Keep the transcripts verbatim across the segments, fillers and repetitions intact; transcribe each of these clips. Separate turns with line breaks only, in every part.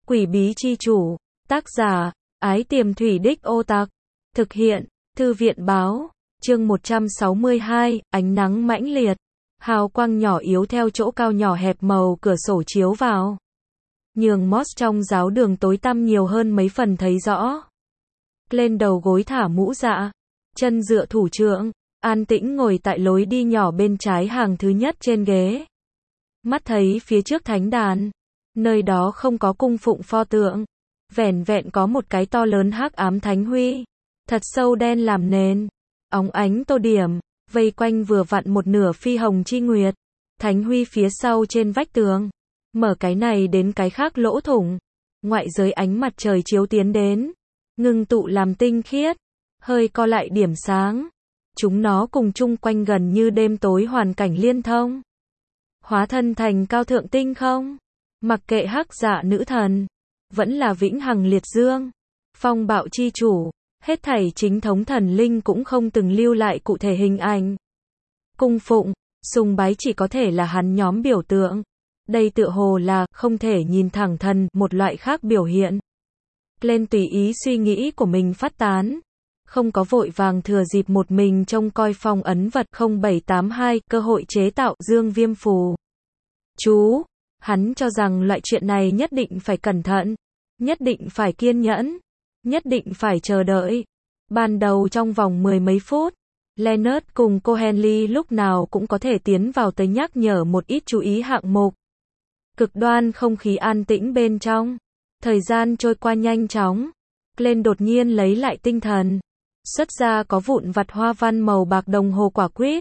Quỷ bí chi chủ, tác giả, Ái Tiềm Thủy Đích Ô Tặc, thực hiện, Thư viện báo, chương một trăm sáu mươi hai, ánh nắng mãnh liệt, hào quang nhỏ yếu theo chỗ cao nhỏ hẹp màu cửa sổ chiếu vào, nhường Moss trong giáo đường tối tăm nhiều hơn mấy phần thấy rõ. Lên đầu gối thả mũ dạ, chân dựa thủ trượng, an tĩnh ngồi tại lối đi nhỏ bên trái hàng thứ nhất trên ghế. Mắt thấy phía trước thánh đàn, nơi đó không có cung phụng pho tượng, vẻn vẹn có một cái to lớn hắc ám thánh huy, thật sâu đen làm nền, óng ánh tô điểm, vây quanh vừa vặn một nửa phi hồng chi nguyệt. Thánh huy phía sau trên vách tường, mở cái này đến cái khác lỗ thủng, ngoại giới ánh mặt trời chiếu tiến đến, ngưng tụ làm tinh khiết, hơi co lại điểm sáng. Chúng nó cùng chung quanh gần như đêm tối hoàn cảnh liên thông, hóa thân thành cao thượng tinh không. Mặc kệ hắc dạ nữ thần, vẫn là vĩnh hằng liệt dương, phong bạo chi chủ, hết thảy chính thống thần linh cũng không từng lưu lại cụ thể hình ảnh. Cung phụng, sùng bái chỉ có thể là hắn nhóm biểu tượng. Đây tựa hồ là không thể nhìn thẳng thần, một loại khác biểu hiện. Lên tùy ý suy nghĩ của mình phát tán, không có vội vàng thừa dịp một mình trông coi phong ấn vật không bảy tám hai, cơ hội chế tạo dương viêm phù. Chú, hắn cho rằng loại chuyện này nhất định phải cẩn thận, nhất định phải kiên nhẫn, nhất định phải chờ đợi. Ban đầu trong vòng mười mấy phút, Leonard cùng cô Henley lúc nào cũng có thể tiến vào tới nhắc nhở một ít chú ý hạng mục. Cực đoan không khí an tĩnh bên trong, thời gian trôi qua nhanh chóng. Glenn đột nhiên lấy lại tinh thần, xuất ra có vụn vặt hoa văn màu bạc đồng hồ quả quýt.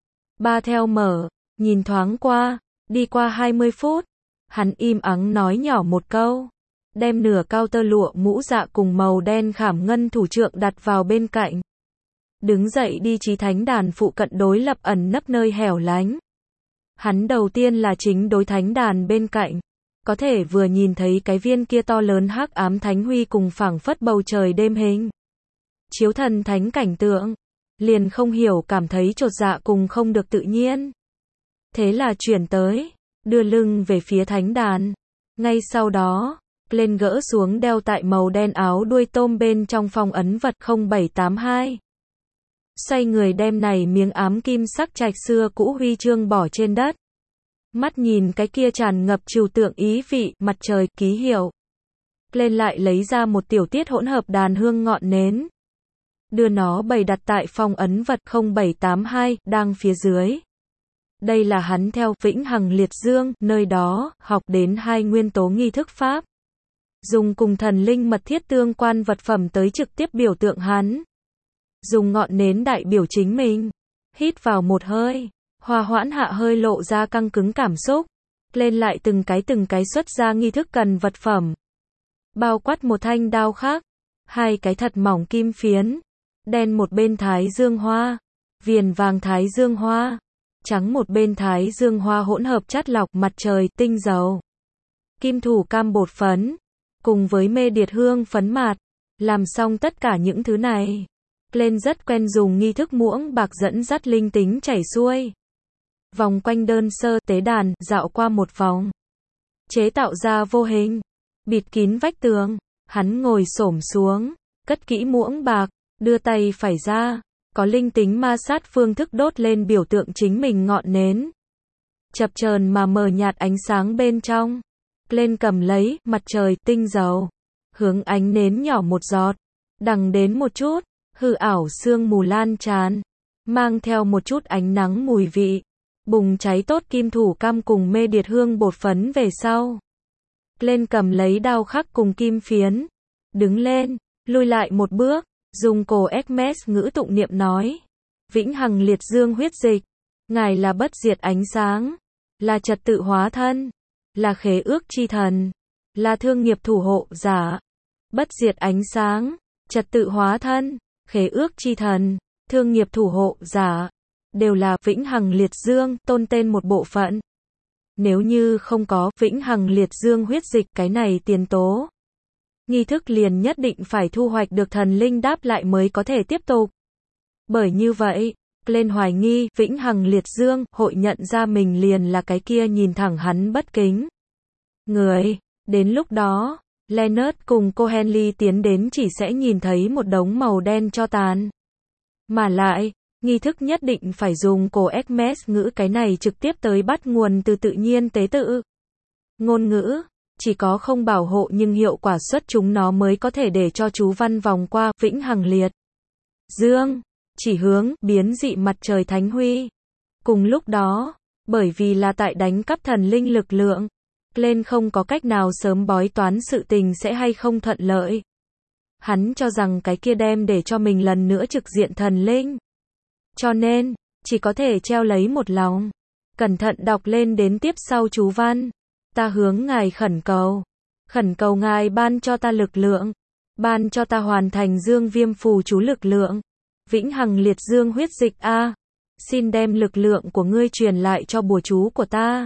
Ba theo mở, nhìn thoáng qua, đi qua hai mươi phút, hắn im ắng nói nhỏ một câu, đem nửa cao tơ lụa mũ dạ cùng màu đen khảm ngân thủ trượng đặt vào bên cạnh. Đứng dậy đi chí thánh đàn phụ cận đối lập ẩn nấp nơi hẻo lánh. Hắn đầu tiên là chính đối thánh đàn bên cạnh, có thể vừa nhìn thấy cái viên kia to lớn hắc ám thánh huy cùng phảng phất bầu trời đêm hình chiếu thần thánh cảnh tượng, liền không hiểu cảm thấy chột dạ cùng không được tự nhiên. Thế là chuyển tới, đưa lưng về phía thánh đàn. Ngay sau đó, lên gỡ xuống đeo tại màu đen áo đuôi tôm bên trong phong ấn vật không bảy tám hai. Xoay người đem này miếng ám kim sắc trạch xưa cũ huy chương bỏ trên đất. Mắt nhìn cái kia tràn ngập trừu tượng ý vị, mặt trời, ký hiệu. Lên lại lấy ra một tiểu tiết hỗn hợp đàn hương ngọn nến. Đưa nó bày đặt tại phong ấn vật không bảy tám hai, đang phía dưới. Đây là hắn theo vĩnh hằng liệt dương, nơi đó, học đến hai nguyên tố nghi thức pháp. Dùng cùng thần linh mật thiết tương quan vật phẩm tới trực tiếp biểu tượng hắn. Dùng ngọn nến đại biểu chính mình. Hít vào một hơi, hòa hoãn hạ hơi lộ ra căng cứng cảm xúc. Lên lại từng cái từng cái xuất ra nghi thức cần vật phẩm. Bao quát một thanh đao khác, hai cái thật mỏng kim phiến, đen một bên thái dương hoa, viền vàng thái dương hoa, trắng một bên thái dương hoa hỗn hợp chát lọc mặt trời, tinh dầu, kim thủ cam bột phấn, cùng với mê điệt hương phấn mạt. Làm xong tất cả những thứ này, Glenn rất quen dùng nghi thức muỗng bạc dẫn dắt linh tính chảy xuôi. Vòng quanh đơn sơ tế đàn, dạo qua một vòng. Chế tạo ra vô hình, bịt kín vách tường, hắn ngồi xổm xuống, cất kỹ muỗng bạc, đưa tay phải ra, có linh tính ma sát phương thức đốt lên biểu tượng chính mình ngọn nến. Chập chờn mà mờ nhạt ánh sáng bên trong. Lên cầm lấy, mặt trời, tinh dầu, hướng ánh nến nhỏ một giọt, đằng đến một chút, hư ảo sương mù lan tràn, mang theo một chút ánh nắng mùi vị, bùng cháy tốt kim thủ cam cùng mê điệt hương bột phấn về sau. Lên cầm lấy đao khắc cùng kim phiến, đứng lên, lùi lại một bước, dùng cổ Hermes ngữ tụng niệm nói, vĩnh hằng liệt dương huyết dịch, ngài là bất diệt ánh sáng, là trật tự hóa thân, là khế ước chi thần, là thương nghiệp thủ hộ giả. Bất diệt ánh sáng, trật tự hóa thân, khế ước chi thần, thương nghiệp thủ hộ giả, đều là vĩnh hằng liệt dương, tôn tên một bộ phận. Nếu như không có vĩnh hằng liệt dương huyết dịch cái này tiền tố, nghi thức liền nhất định phải thu hoạch được thần linh đáp lại mới có thể tiếp tục. Bởi như vậy, Glenn hoài nghi vĩnh hằng liệt dương hội nhận ra mình liền là cái kia nhìn thẳng hắn bất kính người. Đến lúc đó, Leonard cùng cô Henley tiến đến chỉ sẽ nhìn thấy một đống màu đen tro tàn. Mà lại, nghi thức nhất định phải dùng cổ Hermes ngữ, cái này trực tiếp tới bắt nguồn từ tự nhiên tế tự. Ngôn ngữ, chỉ có không bảo hộ nhưng hiệu quả xuất chúng nó mới có thể để cho chú văn vòng qua, vĩnh hằng liệt. Dương, chỉ hướng, biến dị mặt trời thánh huy. Cùng lúc đó, bởi vì là tại đánh cắp thần linh lực lượng, Glenn không có cách nào sớm bói toán sự tình sẽ hay không thuận lợi. Hắn cho rằng cái kia đem để cho mình lần nữa trực diện thần linh. Cho nên, chỉ có thể treo lấy một lòng. Cẩn thận đọc lên đến tiếp sau chú văn. Ta hướng ngài khẩn cầu. Khẩn cầu ngài ban cho ta lực lượng. Ban cho ta hoàn thành dương viêm phù chú lực lượng. Vĩnh hằng liệt dương huyết dịch A. Xin đem lực lượng của ngươi truyền lại cho bùa chú của ta.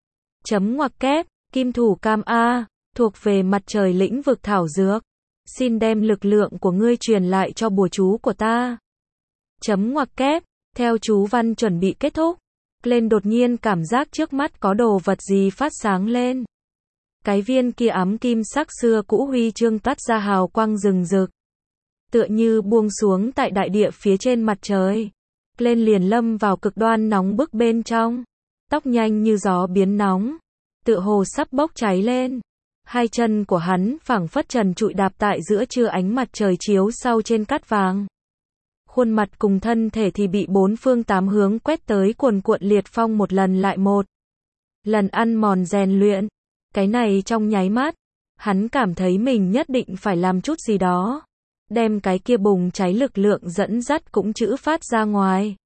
Chấm ngoặc kép, kim thủ cam A. Thuộc về mặt trời lĩnh vực thảo dược. Xin đem lực lượng của ngươi truyền lại cho bùa chú của ta. Chấm ngoặc kép, theo chú văn chuẩn bị kết thúc. Glenn đột nhiên cảm giác trước mắt có đồ vật gì phát sáng lên. Cái viên kia ám kim sắc xưa cũ huy chương tắt ra hào quang rừng rực. Tựa như buông xuống tại đại địa phía trên mặt trời. Glenn liền lâm vào cực đoan nóng bức bên trong. Tóc nhanh như gió biến nóng. Tựa hồ sắp bốc cháy lên. Hai chân của hắn phảng phất trần trụi đạp tại giữa trưa ánh mặt trời chiếu sau trên cát vàng. Khuôn mặt cùng thân thể thì bị bốn phương tám hướng quét tới cuồn cuộn liệt phong một lần lại một. Lần ăn mòn rèn luyện. Cái này trong nháy mắt. Hắn cảm thấy mình nhất định phải làm chút gì đó. Đem cái kia bùng cháy lực lượng dẫn dắt cũng chữ phát ra ngoài.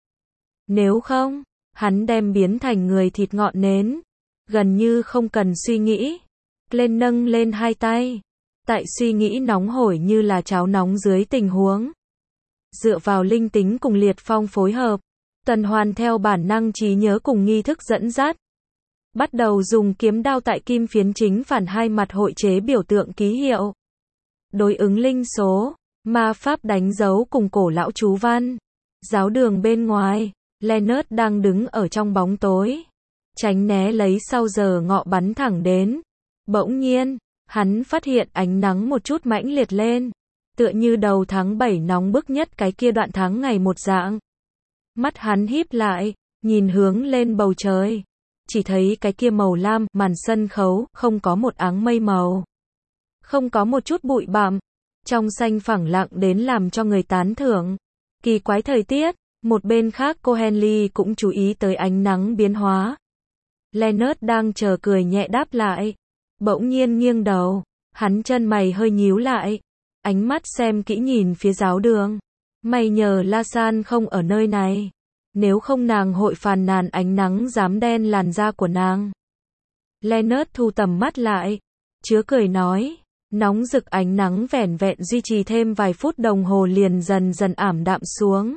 Nếu không, hắn đem biến thành người thịt ngọn nến. Gần như không cần suy nghĩ. Glenn nâng lên hai tay. Tại suy nghĩ nóng hổi như là cháo nóng dưới tình huống. Dựa vào linh tính cùng liệt phong phối hợp. Tuần hoàn theo bản năng trí nhớ cùng nghi thức dẫn dắt. Bắt đầu dùng kiếm đao tại kim phiến chính phản hai mặt hội chế biểu tượng ký hiệu. Đối ứng linh số, ma pháp đánh dấu cùng cổ lão chú văn. Giáo đường bên ngoài, Leonard đang đứng ở trong bóng tối. Tránh né lấy sau giờ ngọ bắn thẳng đến. Bỗng nhiên, hắn phát hiện ánh nắng một chút mãnh liệt lên. Tựa như đầu tháng bảy nóng bức nhất cái kia đoạn tháng ngày một dạng. Mắt hắn híp lại, nhìn hướng lên bầu trời. Chỉ thấy cái kia màu lam, màn sân khấu, không có một áng mây màu. Không có một chút bụi bặm. Trong xanh phẳng lặng đến làm cho người tán thưởng. Kỳ quái thời tiết, một bên khác cô Henley cũng chú ý tới ánh nắng biến hóa. Leonard đang chờ cười nhẹ đáp lại. Bỗng nhiên nghiêng đầu, hắn chân mày hơi nhíu lại. Ánh mắt xem kỹ nhìn phía giáo đường. May nhờ La San không ở nơi này. Nếu không nàng hội phàn nàn ánh nắng rám đen làn da của nàng. Leonard thu tầm mắt lại. Chứa cười nói. Nóng rực ánh nắng vẻn vẹn duy trì thêm vài phút đồng hồ liền dần dần ảm đạm xuống.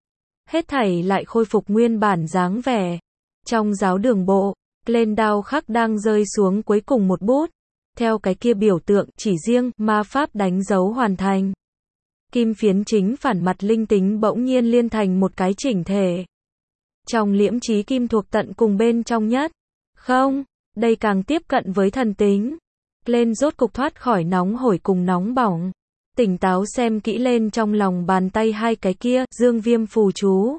Hết thảy lại khôi phục nguyên bản dáng vẻ. Trong giáo đường bộ, Glenn đao khắc đang rơi xuống cuối cùng một bút. Theo cái kia biểu tượng chỉ riêng, ma pháp đánh dấu hoàn thành. Kim phiến chính phản mặt linh tính bỗng nhiên liên thành một cái chỉnh thể. Trong liễm trí kim thuộc tận cùng bên trong nhất. Không, đây càng tiếp cận với thần tính. Glenn rốt cục thoát khỏi nóng hổi cùng nóng bỏng. Tỉnh táo xem kỹ lên trong lòng bàn tay hai cái kia, dương viêm phù chú.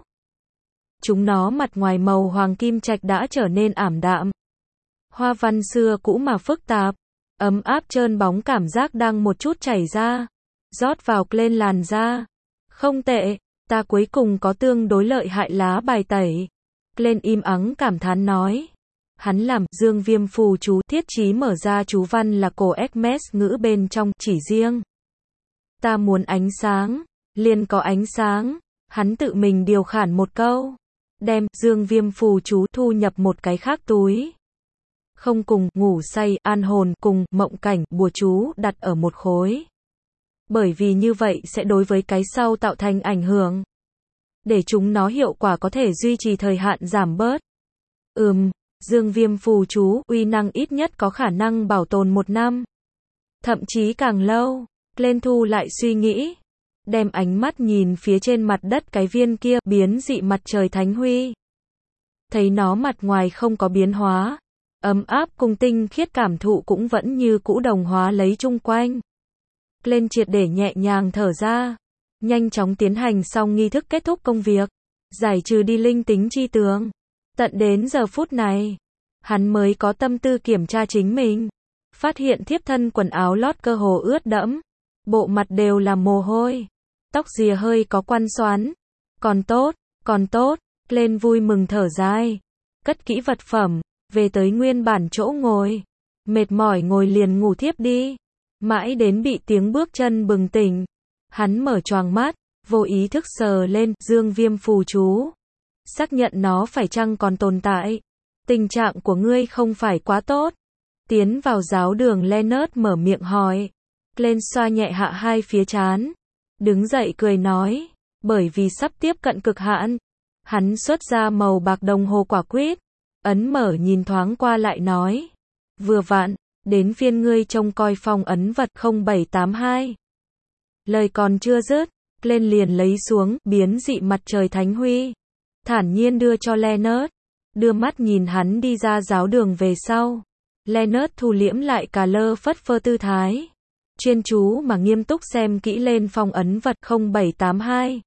Chúng nó mặt ngoài màu hoàng kim trạch đã trở nên ảm đạm. Hoa văn xưa cũ mà phức tạp. Ấm áp trơn bóng cảm giác đang một chút chảy ra. Rót vào lên làn da. Không tệ, ta cuối cùng có tương đối lợi hại lá bài tẩy. Glenn im ắng cảm thán nói. Hắn làm dương viêm phù chú thiết chí mở ra chú văn là cổ Hermes ngữ bên trong chỉ riêng. Ta muốn ánh sáng, liền có ánh sáng. Hắn tự mình điều khản một câu. Đem dương viêm phù chú thu nhập một cái khác túi. Không cùng, ngủ say, an hồn, cùng, mộng cảnh, bùa chú, đặt ở một khối. Bởi vì như vậy sẽ đối với cái sau tạo thành ảnh hưởng. Để chúng nó hiệu quả có thể duy trì thời hạn giảm bớt. Ừm, dương viêm phù chú, uy năng ít nhất có khả năng bảo tồn một năm. Thậm chí càng lâu. Glenn thu lại suy nghĩ. Đem ánh mắt nhìn phía trên mặt đất cái viên kia, biến dị mặt trời thánh huy. Thấy nó mặt ngoài không có biến hóa. ấm áp cùng tinh khiết cảm thụ cũng vẫn như cũ đồng hóa lấy chung quanh. Lên triệt để nhẹ nhàng thở ra, nhanh chóng tiến hành xong nghi thức kết thúc công việc, giải trừ đi linh tính chi tướng. Tận đến giờ phút này, hắn mới có tâm tư kiểm tra chính mình. Phát hiện thiếp thân quần áo lót cơ hồ ướt đẫm, bộ mặt đều là mồ hôi, tóc rìa hơi có quăn xoắn. Còn tốt, còn tốt, lên vui mừng thở dài, cất kỹ vật phẩm, về tới nguyên bản chỗ ngồi. Mệt mỏi ngồi liền ngủ thiếp đi. Mãi đến bị tiếng bước chân bừng tỉnh, hắn mở choàng mắt, vô ý thức sờ lên dương viêm phù chú, xác nhận nó phải chăng còn tồn tại. Tình trạng của ngươi không phải quá tốt. Tiến vào giáo đường, Leonard mở miệng hỏi. Glenn xoa nhẹ hạ hai phía trán, đứng dậy cười nói, bởi vì sắp tiếp cận cực hạn. Hắn xuất ra màu bạc đồng hồ quả quýt, ấn mở nhìn thoáng qua lại nói, vừa vặn, đến phiên ngươi trông coi phong ấn vật không bảy tám hai. Lời còn chưa dứt, Glenn liền lấy xuống biến dị mặt trời thánh huy, thản nhiên đưa cho Leonard, đưa mắt nhìn hắn đi ra giáo đường về sau. Leonard thu liễm lại cả lơ phất phơ tư thái, chuyên chú mà nghiêm túc xem kỹ lên phong ấn vật không bảy tám hai.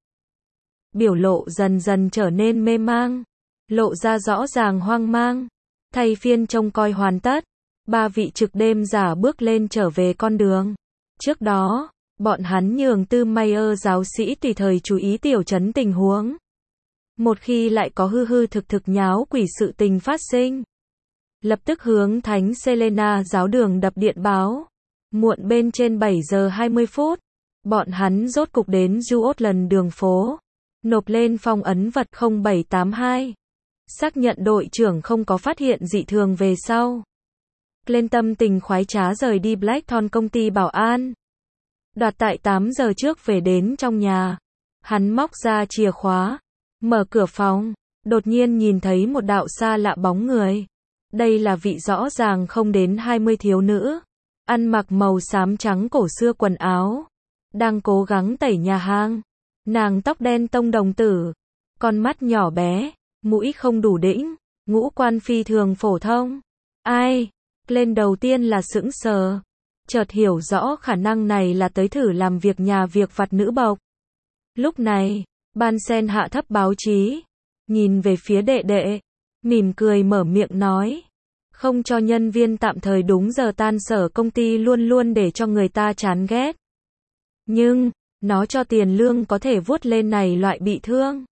Biểu lộ dần dần trở nên mê mang, lộ ra rõ ràng hoang mang. Thay phiên trông coi hoàn tất, ba vị trực đêm giả bước lên trở về con đường. Trước đó, bọn hắn nhường Tư Mayer giáo sĩ tùy thời chú ý tiểu trấn tình huống. Một khi lại có hư hư thực thực nháo quỷ sự tình phát sinh, lập tức hướng Thánh Selena giáo đường đập điện báo. Muộn bên trên bảy giờ hai mươi phút, bọn hắn rốt cục đến Juotland đường phố, nộp lên phong ấn vật không bảy tám hai. Xác nhận đội trưởng không có phát hiện dị thường về sau, lên tâm tình khoái trá rời đi Blackthorn công ty bảo an. Đoạt tại tám giờ trước về đến trong nhà, hắn móc ra chìa khóa, mở cửa phòng, đột nhiên nhìn thấy một đạo xa lạ bóng người. Đây là vị rõ ràng không đến hai mươi thiếu nữ, ăn mặc màu xám trắng cổ xưa quần áo, đang cố gắng tẩy nhà hang. Nàng tóc đen tông đồng tử, con mắt nhỏ bé, mũi không đủ đĩnh, ngũ quan phi thường phổ thông. Ai? Lên đầu tiên là sững sờ, chợt hiểu rõ khả năng này là tới thử làm việc nhà việc vặt nữ bộc. Lúc này, Ban Sen hạ thấp báo chí, nhìn về phía đệ đệ, mỉm cười mở miệng nói, không cho nhân viên tạm thời đúng giờ tan sở công ty luôn luôn để cho người ta chán ghét. Nhưng, nó cho tiền lương có thể vuốt lên này loại bị thương.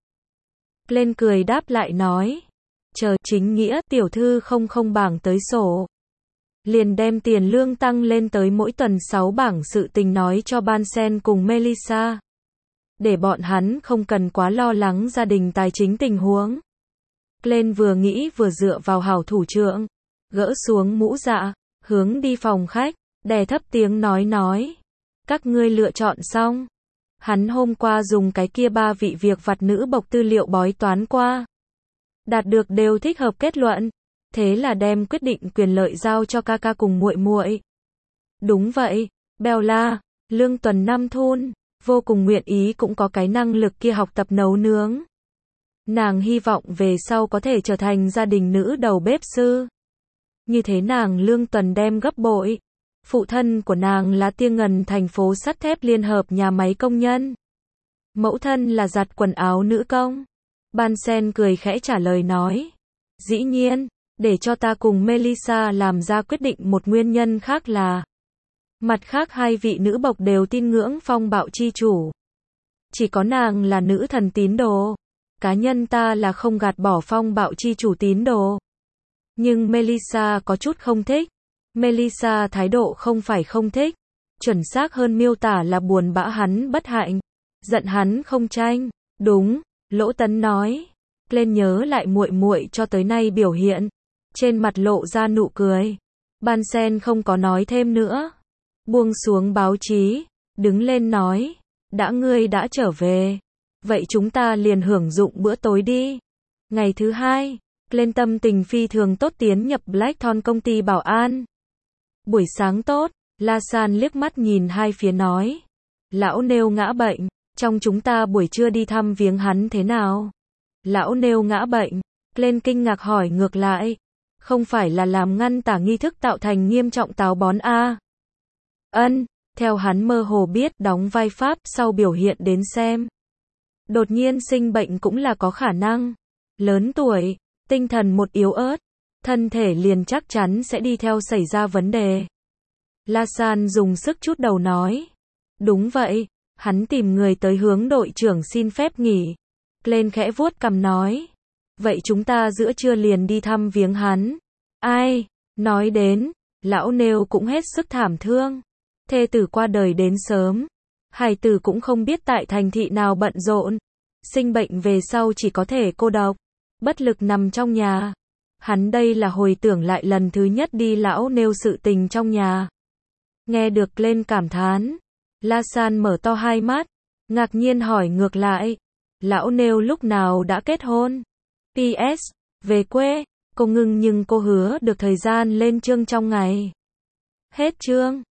Lên cười đáp lại nói, chờ chính nghĩa tiểu thư không không bảng tới sổ. Liền đem tiền lương tăng lên tới mỗi tuần sáu bảng sự tình nói cho Ban Sen cùng Melissa. Để bọn hắn không cần quá lo lắng gia đình tài chính tình huống. Glenn vừa nghĩ vừa dựa vào hảo thủ trưởng, gỡ xuống mũ dạ, hướng đi phòng khách, đè thấp tiếng nói nói, các ngươi lựa chọn xong. Hắn hôm qua dùng cái kia ba vị việc vặt nữ bộc tư liệu bói toán qua, đạt được đều thích hợp kết luận, thế là đem quyết định quyền lợi giao cho ca ca cùng muội muội. Đúng vậy, Bella, lương tuần năm thun, vô cùng nguyện ý cũng có cái năng lực kia học tập nấu nướng. Nàng hy vọng về sau có thể trở thành gia đình nữ đầu bếp sư. Như thế nàng lương tuần đem gấp bội. Phụ thân của nàng là Tia Ngần thành phố sắt thép liên hợp nhà máy công nhân. Mẫu thân là giặt quần áo nữ công. Ban Sen cười khẽ trả lời nói, dĩ nhiên, để cho ta cùng Melissa làm ra quyết định một nguyên nhân khác là, mặt khác hai vị nữ bộc đều tin ngưỡng phong bạo chi chủ. Chỉ có nàng là nữ thần tín đồ. Cá nhân ta là không gạt bỏ phong bạo chi chủ tín đồ. Nhưng Melissa có chút không thích. Melissa thái độ không phải không thích, chuẩn xác hơn miêu tả là buồn bã hắn bất hạnh, giận hắn không tranh. Đúng, Lỗ Tấn nói. Glenn nhớ lại muội muội cho tới nay biểu hiện, trên mặt lộ ra nụ cười. Ban Sen không có nói thêm nữa, buông xuống báo chí, đứng lên nói, đã ngươi đã trở về, vậy chúng ta liền hưởng dụng bữa tối đi. Ngày thứ hai, Glenn tâm tình phi thường tốt tiến nhập Blackthorn công ty bảo an. Buổi sáng tốt, La San liếc mắt nhìn hai phía nói, lão Nêu ngã bệnh, trong chúng ta buổi trưa đi thăm viếng hắn thế nào? Lão Nêu ngã bệnh, Glenn kinh ngạc hỏi ngược lại, Không phải là làm ngăn tả nghi thức tạo thành nghiêm trọng táo bón a. Ân, theo hắn mơ hồ biết đóng vai Pháp sau biểu hiện đến xem. Đột nhiên sinh bệnh cũng là có khả năng. Lớn tuổi, tinh thần một yếu ớt, thân thể liền chắc chắn sẽ đi theo xảy ra vấn đề. La San dùng sức chút đầu nói. Đúng vậy, hắn tìm người tới hướng đội trưởng xin phép nghỉ. Glenn khẽ vuốt cằm nói. Vậy chúng ta giữa trưa liền đi thăm viếng hắn. Ai, nói đến, lão Nêu cũng hết sức thảm thương. Thê tử qua đời đến sớm. Hài tử cũng không biết tại thành thị nào bận rộn. Sinh bệnh về sau chỉ có thể cô độc, bất lực nằm trong nhà. Hắn đây là hồi tưởng lại lần thứ nhất đi lão Nêu sự tình trong nhà. Nghe được lên cảm thán, La San mở to hai mắt, ngạc nhiên hỏi ngược lại. Lão Nêu lúc nào đã kết hôn? pê ét, về quê, cô ngưng nhưng cô hứa được thời gian lên chương trong ngày. Hết chương.